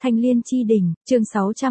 Thanh Liên Chi Đỉnh, chương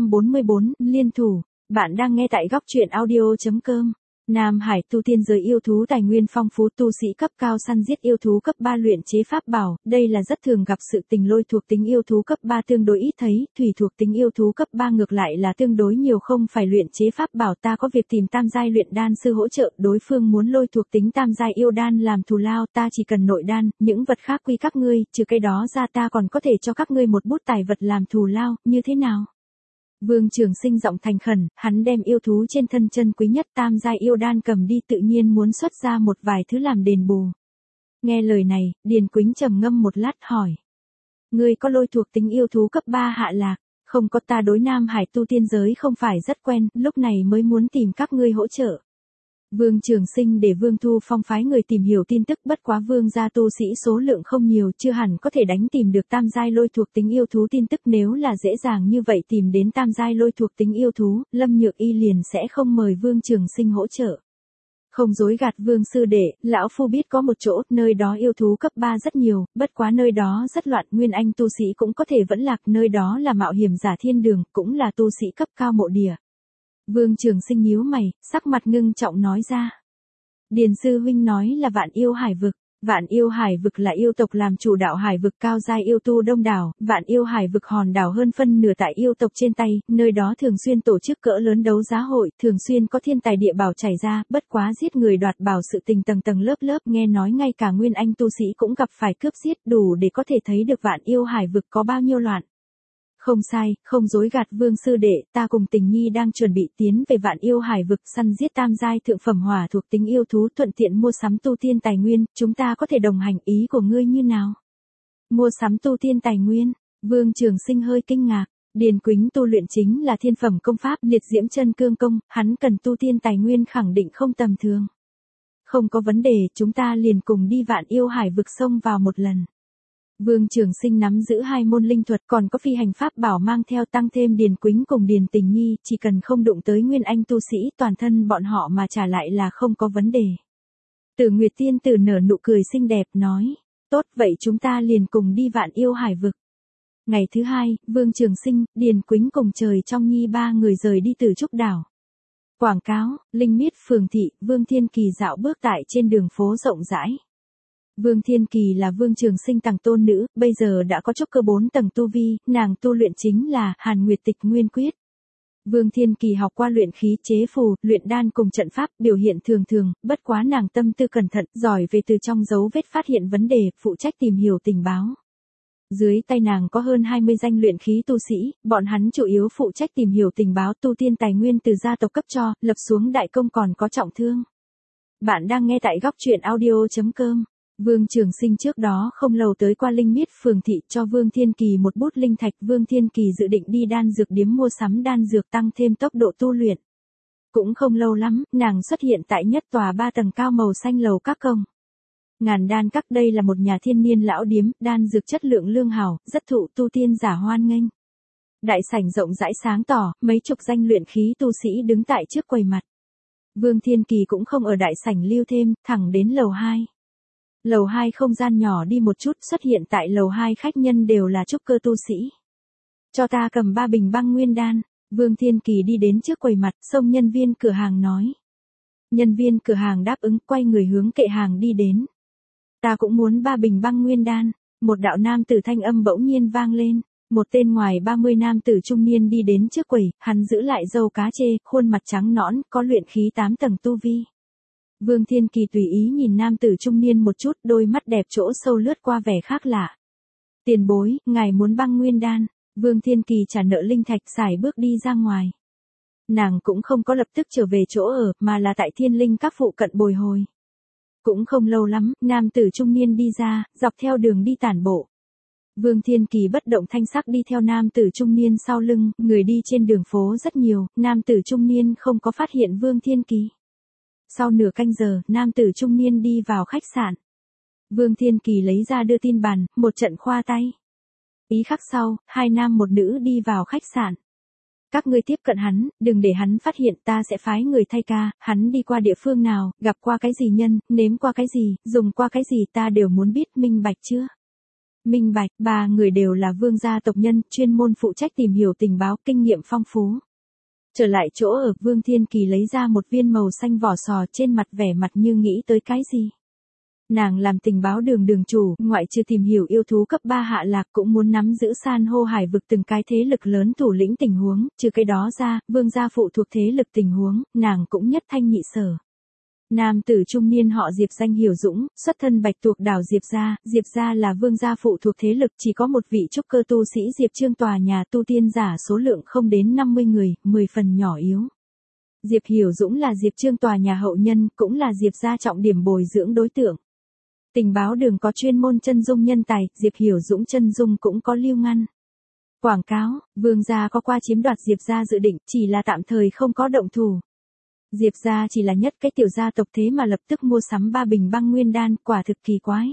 644, Liên Thủ. Bạn đang nghe tại góc truyện audio.com. Nam Hải tu tiên giới yêu thú tài nguyên phong phú, tu sĩ cấp cao săn giết yêu thú cấp 3 luyện chế pháp bảo, đây là rất thường gặp sự tình. Lôi thuộc tính yêu thú cấp 3 tương đối ít thấy, thủy thuộc tính yêu thú cấp 3 ngược lại là tương đối nhiều. Không phải luyện chế pháp bảo, ta có việc tìm tam giai luyện đan sư hỗ trợ, đối phương muốn lôi thuộc tính tam giai yêu đan làm thù lao, ta chỉ cần nội đan, những vật khác quy các ngươi, trừ cái đó ra ta còn có thể cho các ngươi một bút tài vật làm thù lao, như thế nào? Vương Trường Sinh giọng thành khẩn, hắn đem yêu thú trên thân chân quý nhất tam giai yêu đan cầm đi, tự nhiên muốn xuất ra một vài thứ làm đền bù. Nghe lời này, Điền Quýnh trầm ngâm một lát hỏi. Ngươi có lôi thuộc tính yêu thú cấp 3 hạ lạc? Không có, ta đối Nam Hải tu tiên giới không phải rất quen, lúc này mới muốn tìm các ngươi hỗ trợ. Vương Trường Sinh để Vương Thu Phong phái người tìm hiểu tin tức, bất quá Vương gia tu sĩ số lượng không nhiều, chưa hẳn có thể đánh tìm được tam giai lôi thuộc tính yêu thú tin tức. Nếu là dễ dàng như vậy tìm đến tam giai lôi thuộc tính yêu thú, Lâm Nhược Y liền sẽ không mời Vương Trường Sinh hỗ trợ. Không dối gạt Vương sư đệ, lão phu biết có một chỗ, nơi đó yêu thú cấp 3 rất nhiều, bất quá nơi đó rất loạn, nguyên anh tu sĩ cũng có thể vẫn lạc, nơi đó là mạo hiểm giả thiên đường, cũng là tu sĩ cấp cao mộ địa. Vương Trường Sinh nhíu mày, sắc mặt ngưng trọng nói ra. Điền sư huynh nói là Vạn Yêu Hải vực. Vạn Yêu Hải vực là yêu tộc làm chủ đạo hải vực, cao giai yêu tu đông đảo, Vạn Yêu Hải vực hòn đảo hơn phân nửa tại yêu tộc trên tay, nơi đó thường xuyên tổ chức cỡ lớn đấu giá hội, thường xuyên có thiên tài địa bảo chảy ra, bất quá giết người đoạt bảo sự tình tầng tầng lớp lớp, nghe nói ngay cả nguyên anh tu sĩ cũng gặp phải cướp giết, đủ để có thể thấy được Vạn Yêu Hải vực có bao nhiêu loạn. Không sai, không dối gạt Vương sư đệ, ta cùng Tình Nhi đang chuẩn bị tiến về Vạn Yêu Hải vực săn giết tam giai thượng phẩm hỏa thuộc tính yêu thú, thuận tiện mua sắm tu tiên tài nguyên, chúng ta có thể đồng hành, ý của ngươi như nào? Mua sắm tu tiên tài nguyên? Vương Trường Sinh hơi kinh ngạc. Điền Quýnh tu luyện chính là thiên phẩm công pháp Liệt Diễm Chân Cương công, hắn cần tu tiên tài nguyên khẳng định không tầm thường. Không có vấn đề, chúng ta liền cùng đi Vạn Yêu Hải vực xông vào một lần. Vương Trường Sinh nắm giữ 2 môn linh thuật, còn có phi hành pháp bảo mang theo, tăng thêm Điền Quýnh cùng Điền Tình Nhi, chỉ cần không đụng tới nguyên anh tu sĩ, toàn thân bọn họ mà trả lại là không có vấn đề. Tử Nguyệt tiên tử nở nụ cười xinh đẹp nói, tốt vậy chúng ta liền cùng đi Vạn Yêu Hải vực. Ngày thứ 2, Vương Trường Sinh, Điền Quýnh cùng Trời Trong Nhi 3 người rời đi từ Trúc Đảo. Quảng cáo, Linh Miết phường thị, Vương Thiên Kỳ dạo bước tại trên đường phố rộng rãi. Vương Thiên Kỳ là Vương Trường Sinh tầng tôn nữ, bây giờ đã có trúc cơ 4 tầng tu vi, nàng tu luyện chính là Hàn Nguyệt Tịch Nguyên Quyết. Vương Thiên Kỳ học qua luyện khí chế phù, luyện đan cùng trận pháp, biểu hiện thường thường, bất quá nàng tâm tư cẩn thận, giỏi về từ trong dấu vết phát hiện vấn đề, phụ trách tìm hiểu tình báo. Dưới tay nàng có hơn 20 danh luyện khí tu sĩ, bọn hắn chủ yếu phụ trách tìm hiểu tình báo, tu tiên tài nguyên từ gia tộc cấp cho, lập xuống đại công còn có trọng thương. Bạn đang nghe tại góc truyện audio.com. Vương Trường Sinh trước đó không lâu tới qua Linh Miết phường thị, cho Vương Thiên Kỳ một bút linh thạch, Vương Thiên Kỳ dự định đi đan dược điếm mua sắm đan dược tăng thêm tốc độ tu luyện. Cũng không lâu lắm, nàng xuất hiện tại nhất tòa 3 tầng cao màu xanh lầu các công. Ngàn Đan Các, đây là một nhà thiên niên lão điếm, đan dược chất lượng lương hảo, rất thụ tu tiên giả hoan nghênh. Đại sảnh rộng rãi sáng tỏ, mấy chục danh luyện khí tu sĩ đứng tại trước quầy mặt. Vương Thiên Kỳ cũng không ở đại sảnh lưu thêm, thẳng đến lầu 2. Lầu 2 không gian nhỏ đi một chút, xuất hiện tại lầu 2 khách nhân đều là trúc cơ tu sĩ. Cho ta cầm 3 bình băng nguyên đan. Vương Thiên Kỳ đi đến trước quầy mặt, xông nhân viên cửa hàng nói. Nhân viên cửa hàng đáp ứng, quay người hướng kệ hàng đi đến. Ta cũng muốn 3 bình băng nguyên đan. Một đạo nam tử thanh âm bỗng nhiên vang lên. Một tên ngoài 30 nam tử trung niên đi đến trước quầy, hắn giữ lại râu cá chê, khuôn mặt trắng nõn, có luyện khí 8 tầng tu vi. Vương Thiên Kỳ tùy ý nhìn nam tử trung niên một chút, đôi mắt đẹp chỗ sâu lướt qua vẻ khác lạ. Tiền bối, ngài muốn băng nguyên đan. Vương Thiên Kỳ trả nợ linh thạch, xài bước đi ra ngoài. Nàng cũng không có lập tức trở về chỗ ở, mà là tại Thiên Linh Các phụ cận bồi hồi. Cũng không lâu lắm, nam tử trung niên đi ra, dọc theo đường đi tản bộ. Vương Thiên Kỳ bất động thanh sắc đi theo nam tử trung niên sau lưng, người đi trên đường phố rất nhiều, nam tử trung niên không có phát hiện Vương Thiên Kỳ. Sau nửa canh giờ, nam tử trung niên đi vào khách sạn. Vương Thiên Kỳ lấy ra đưa tin bàn, một trận khoa tay. Ý khắc sau, 2 nam một nữ đi vào khách sạn. Các ngươi tiếp cận hắn, đừng để hắn phát hiện, ta sẽ phái người thay ca, hắn đi qua địa phương nào, gặp qua cái gì nhân, nếm qua cái gì, dùng qua cái gì ta đều muốn biết, minh bạch chưa? Minh bạch, ba người đều là vương gia tộc nhân, chuyên môn phụ trách tìm hiểu tình báo, kinh nghiệm phong phú. Trở lại chỗ ở, Vương Thiên Kỳ lấy ra một viên màu xanh vỏ sò, trên mặt vẻ mặt như nghĩ tới cái gì. Nàng làm tình báo đường đường chủ, ngoại trừ tìm hiểu yêu thú cấp 3 hạ lạc cũng muốn nắm giữ san hô hải vực từng cái thế lực lớn thủ lĩnh tình huống, trừ cái đó ra, vương gia phụ thuộc thế lực tình huống, nàng cũng nhất thanh nhị sở. Nam tử trung niên họ Diệp danh Hiểu Dũng, xuất thân Bạch Tuộc đảo Diệp gia là vương gia phụ thuộc thế lực, chỉ có một vị trúc cơ tu sĩ Diệp Trương tòa nhà tu tiên giả số lượng không đến 50 người, 10 phần nhỏ yếu. Diệp Hiểu Dũng là Diệp Trương tòa nhà hậu nhân, cũng là Diệp gia trọng điểm bồi dưỡng đối tượng. Tình báo đường có chuyên môn chân dung nhân tài, Diệp Hiểu Dũng chân dung cũng có lưu ngăn. Quảng cáo, vương gia có qua chiếm đoạt Diệp gia dự định, chỉ là tạm thời không có động thủ. Diệp gia chỉ là nhất cái tiểu gia tộc thế mà lập tức mua sắm 3 bình băng nguyên đan, quả thực kỳ quái.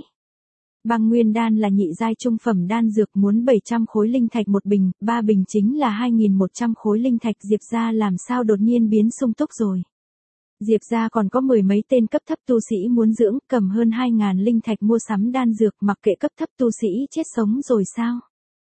Băng nguyên đan là nhị giai trung phẩm đan dược, muốn 700 khối linh thạch một bình, 3 bình chính là 2.100 khối linh thạch, Diệp gia làm sao đột nhiên biến sung túc rồi. Diệp gia còn có 10 mấy tên cấp thấp tu sĩ muốn dưỡng, cầm hơn 2.000 linh thạch mua sắm đan dược, mặc kệ cấp thấp tu sĩ chết sống rồi sao.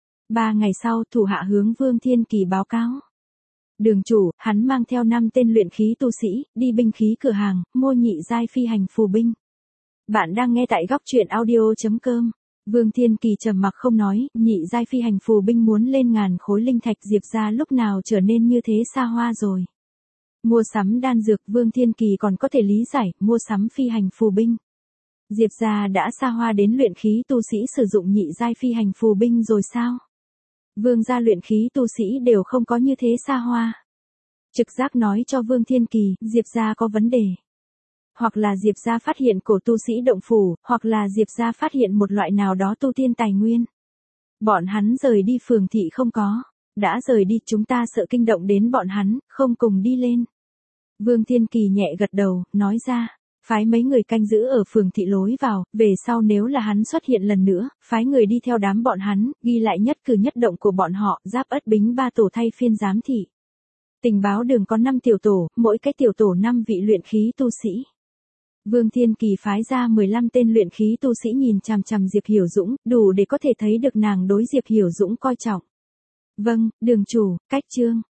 3 ngày sau, thủ hạ hướng Vương Thiên Kỳ báo cáo. Đường chủ, hắn mang theo 5 tên luyện khí tu sĩ, đi binh khí cửa hàng, mua nhị giai phi hành phù binh. Bạn đang nghe tại góc truyện audio.com. Vương Thiên Kỳ trầm mặc không nói, nhị giai phi hành phù binh muốn lên ngàn khối linh thạch, Diệp gia lúc nào trở nên như thế xa hoa rồi. Mua sắm đan dược, Vương Thiên Kỳ còn có thể lý giải, mua sắm phi hành phù binh. Diệp gia đã xa hoa đến luyện khí tu sĩ sử dụng nhị giai phi hành phù binh rồi sao? Vương gia luyện khí tu sĩ đều không có như thế xa hoa. Trực giác nói cho Vương Thiên Kỳ, Diệp gia có vấn đề. Hoặc là Diệp gia phát hiện cổ tu sĩ động phủ, hoặc là Diệp gia phát hiện một loại nào đó tu tiên tài nguyên. Bọn hắn rời đi phường thị không có. Đã rời đi, chúng ta sợ kinh động đến bọn hắn, không cùng đi lên. Vương Thiên Kỳ nhẹ gật đầu, nói ra. Phái mấy người canh giữ ở phường thị lối vào, về sau nếu là hắn xuất hiện lần nữa, phái người đi theo đám bọn hắn, ghi lại nhất cử nhất động của bọn họ, Giáp Ất Bính 3 tổ thay phiên giám thị. Tình báo đường có 5 tiểu tổ, mỗi cái tiểu tổ 5 vị luyện khí tu sĩ. Vương Thiên Kỳ phái ra 15 tên luyện khí tu sĩ nhìn chằm chằm Diệp Hiểu Dũng, đủ để có thể thấy được nàng đối Diệp Hiểu Dũng coi trọng. Vâng, đường chủ, cách chương.